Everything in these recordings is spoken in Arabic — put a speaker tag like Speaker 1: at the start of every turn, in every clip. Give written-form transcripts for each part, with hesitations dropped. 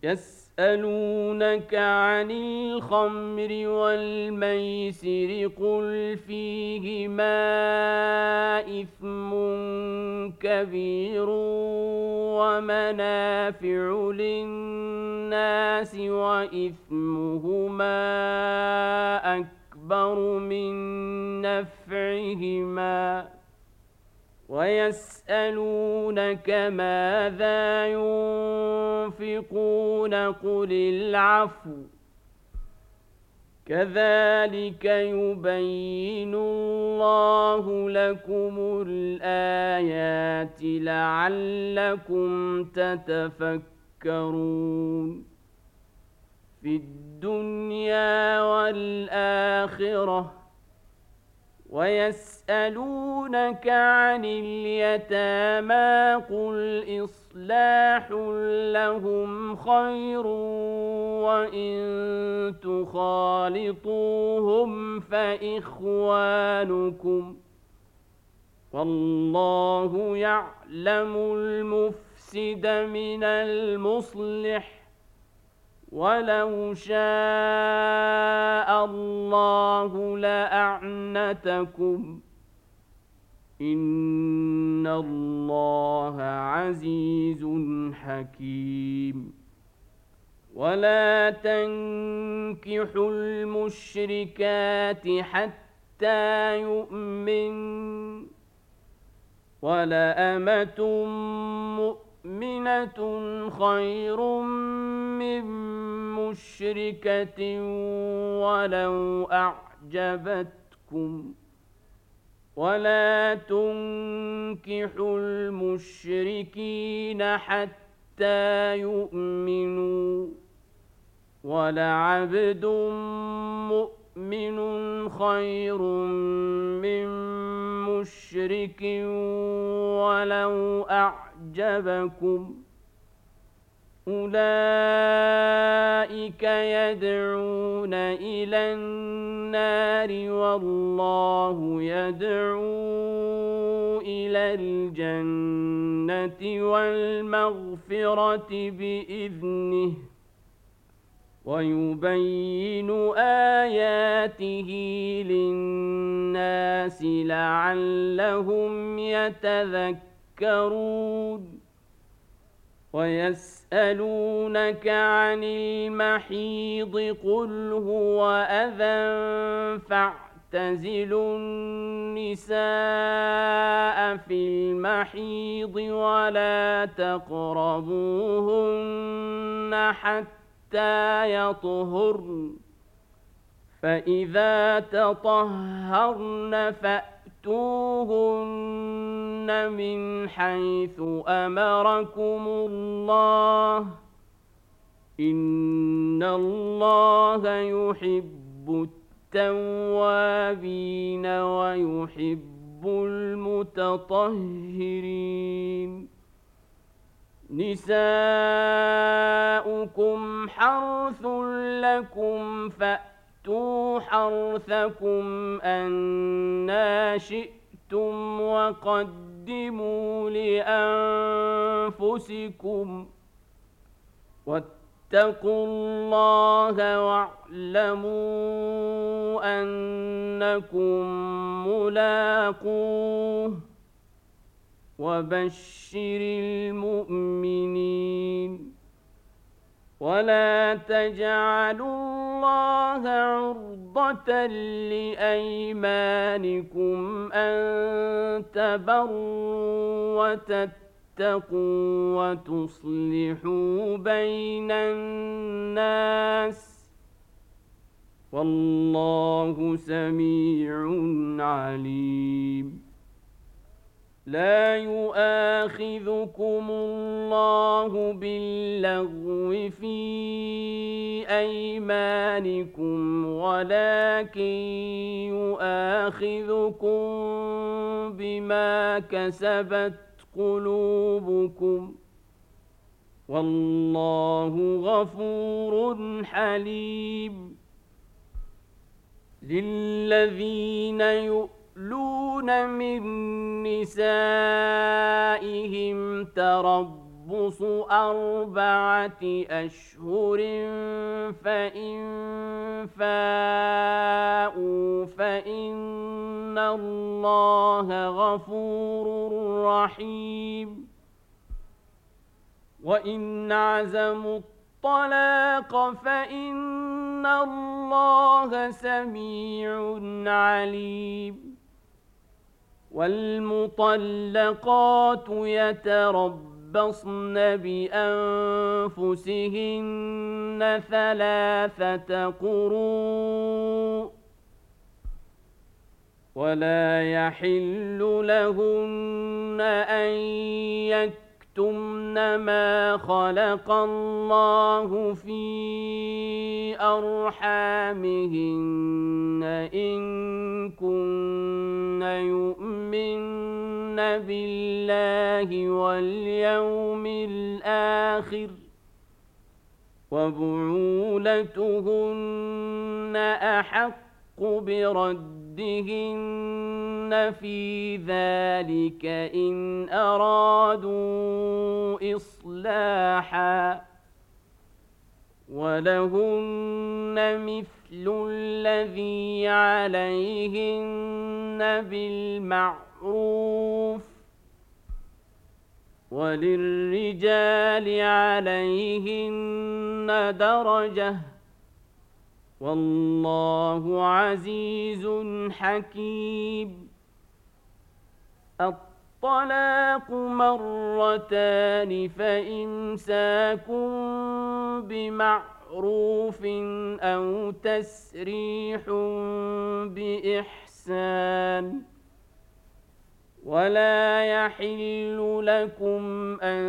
Speaker 1: يسألونك عن الخمر والميسر قل فيهما إثم كبير ومنافع للناس وإثمهما أكبر من نفعهما ويسألونك ماذا ينفقون قل العفو كذلك يبين الله لكم الآيات لعلكم تتفكرون في الدنيا والآخرة ويسألونك عن اليتامى قل إصلاح لهم خير وإن تخالطوهم فإخوانكم والله يعلم المفسد من المصلح ولو شاء الله لأعنتكم إن الله عزيز حكيم ولا تنكحوا المشركات حتى يؤمن ولأمة مؤمنة خير من مشركة ولو أعجبتكم ولا تنكحوا المشركين حتى يؤمنوا ولعبد مؤمن خير من مشرك ولو أعجبكم أولئك يدعون إلى النار والله يدعو إلى الجنة والمغفرة بإذنه ويبين آياته للناس لعلهم يتذكرون ويسألونك عن المحيض قل هو أذى فاعتزلوا النساء في المحيض ولا تقربوهن حتى يطهرن فإذا تطهرن فأتوهن من حيث أمركم الله إن الله يحب التوابين ويحب المتطهرين نساؤكم حرث لكم فأتوا حرثكم أنى شئتم وقدموا لأنفسكم واتقوا الله واعلموا أنكم ملاقوه وبشر المؤمنين ولا تجعلوا الله عرضة لأيمانكم أن تبروا وتتقوا وتصلحوا بين الناس والله سميع عليم لا يؤاخذكم الله باللغو في أيمانكم ولكن يؤاخذكم بما كسبت قلوبكم والله غفور حليم للذين يؤلون من نسائهم تربص تربص 4 أشهر فإن فاءوا فإن الله غفور رحيم وإن عزموا الطلاق فإن الله سميع عليم والمطلقات يتربصن بأنفسهن 3 قروء ولا يحل لهن أن يكتمن ما خلق الله في أرحامهن إن كن يؤمن بالله واليوم الآخر وبعولتهن أحق بردهن في ذلك إن أرادوا إصلاحا ولهن مثل الذي عليهن بالمعروف وللرجال عليهن درجة والله عزيز حكيم الطلاق 2 فإمساك بمعروف أو تسريح بإحسان ولا يحل لكم أن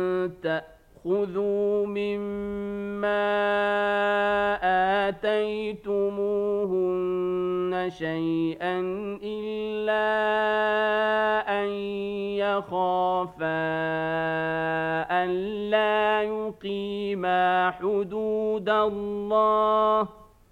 Speaker 1: تأخذوا مما آتيتموهن شيئا إلا أن يخافا ألا يقيما حدود الله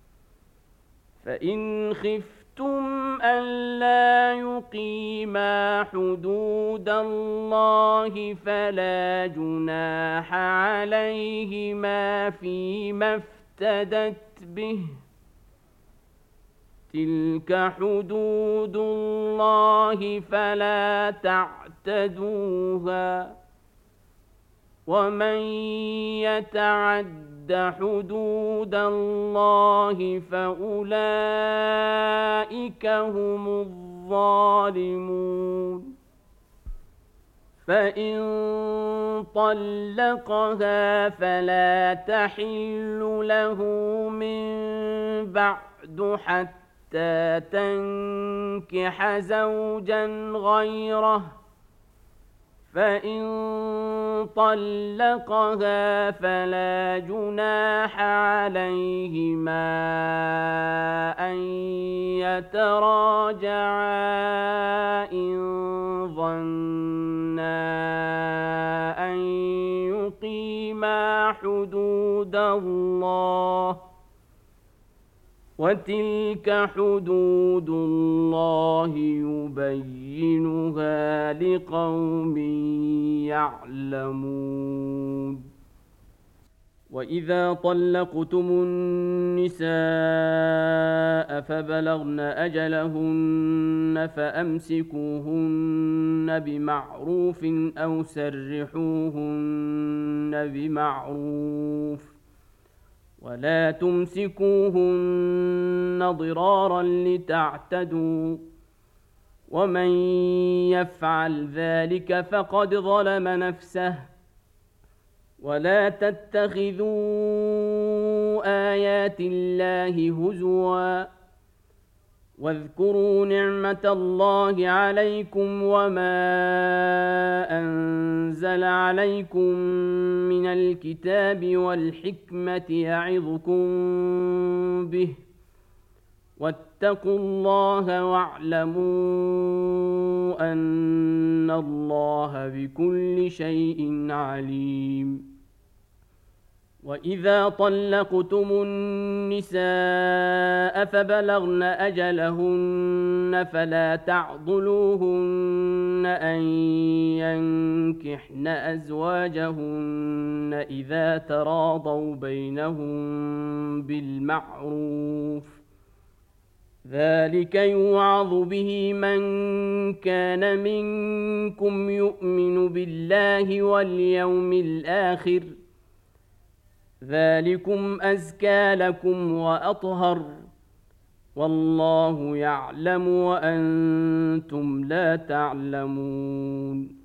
Speaker 1: فإن خفتم ألا يقيما حدود الله فلا جناح عليهما فيما افتدت به تلك حدود الله فلا تعتدوها ومن يتعد حدود الله فأولئك هم الظالمون فإن طلقها فلا تحل له من بعد حتى تنكح زوجا غيره فإن طلقها فلا جناح عليهما أن يتراجعا إن ظنا أن يقيما حدود الله وتلك حدود الله يبينها لقوم يعلمون وإذا طلقتم النساء فبلغن أجلهن فأمسكوهن بمعروف أو سرحوهن بمعروف ولا تمسكوهن ضرارا لتعتدوا ومن يفعل ذلك فقد ظلم نفسه ولا تتخذوا آيات الله هزوا واذكروا نعمة الله عليكم وما أنزل عليكم من الكتاب والحكمة يعظكم به واتقوا الله واعلموا أن الله بكل شيء عليم وإذا طلقتم النساء فبلغن أجلهن فلا تعضلوهن أن ينكحن أزواجهن إذا تراضوا بينهم بالمعروف، ذلك يوعظ به من كان منكم يؤمن بالله واليوم الآخر، ذلكم أزكى لكم وأطهر، والله يعلم وأنتم لا تعلمون.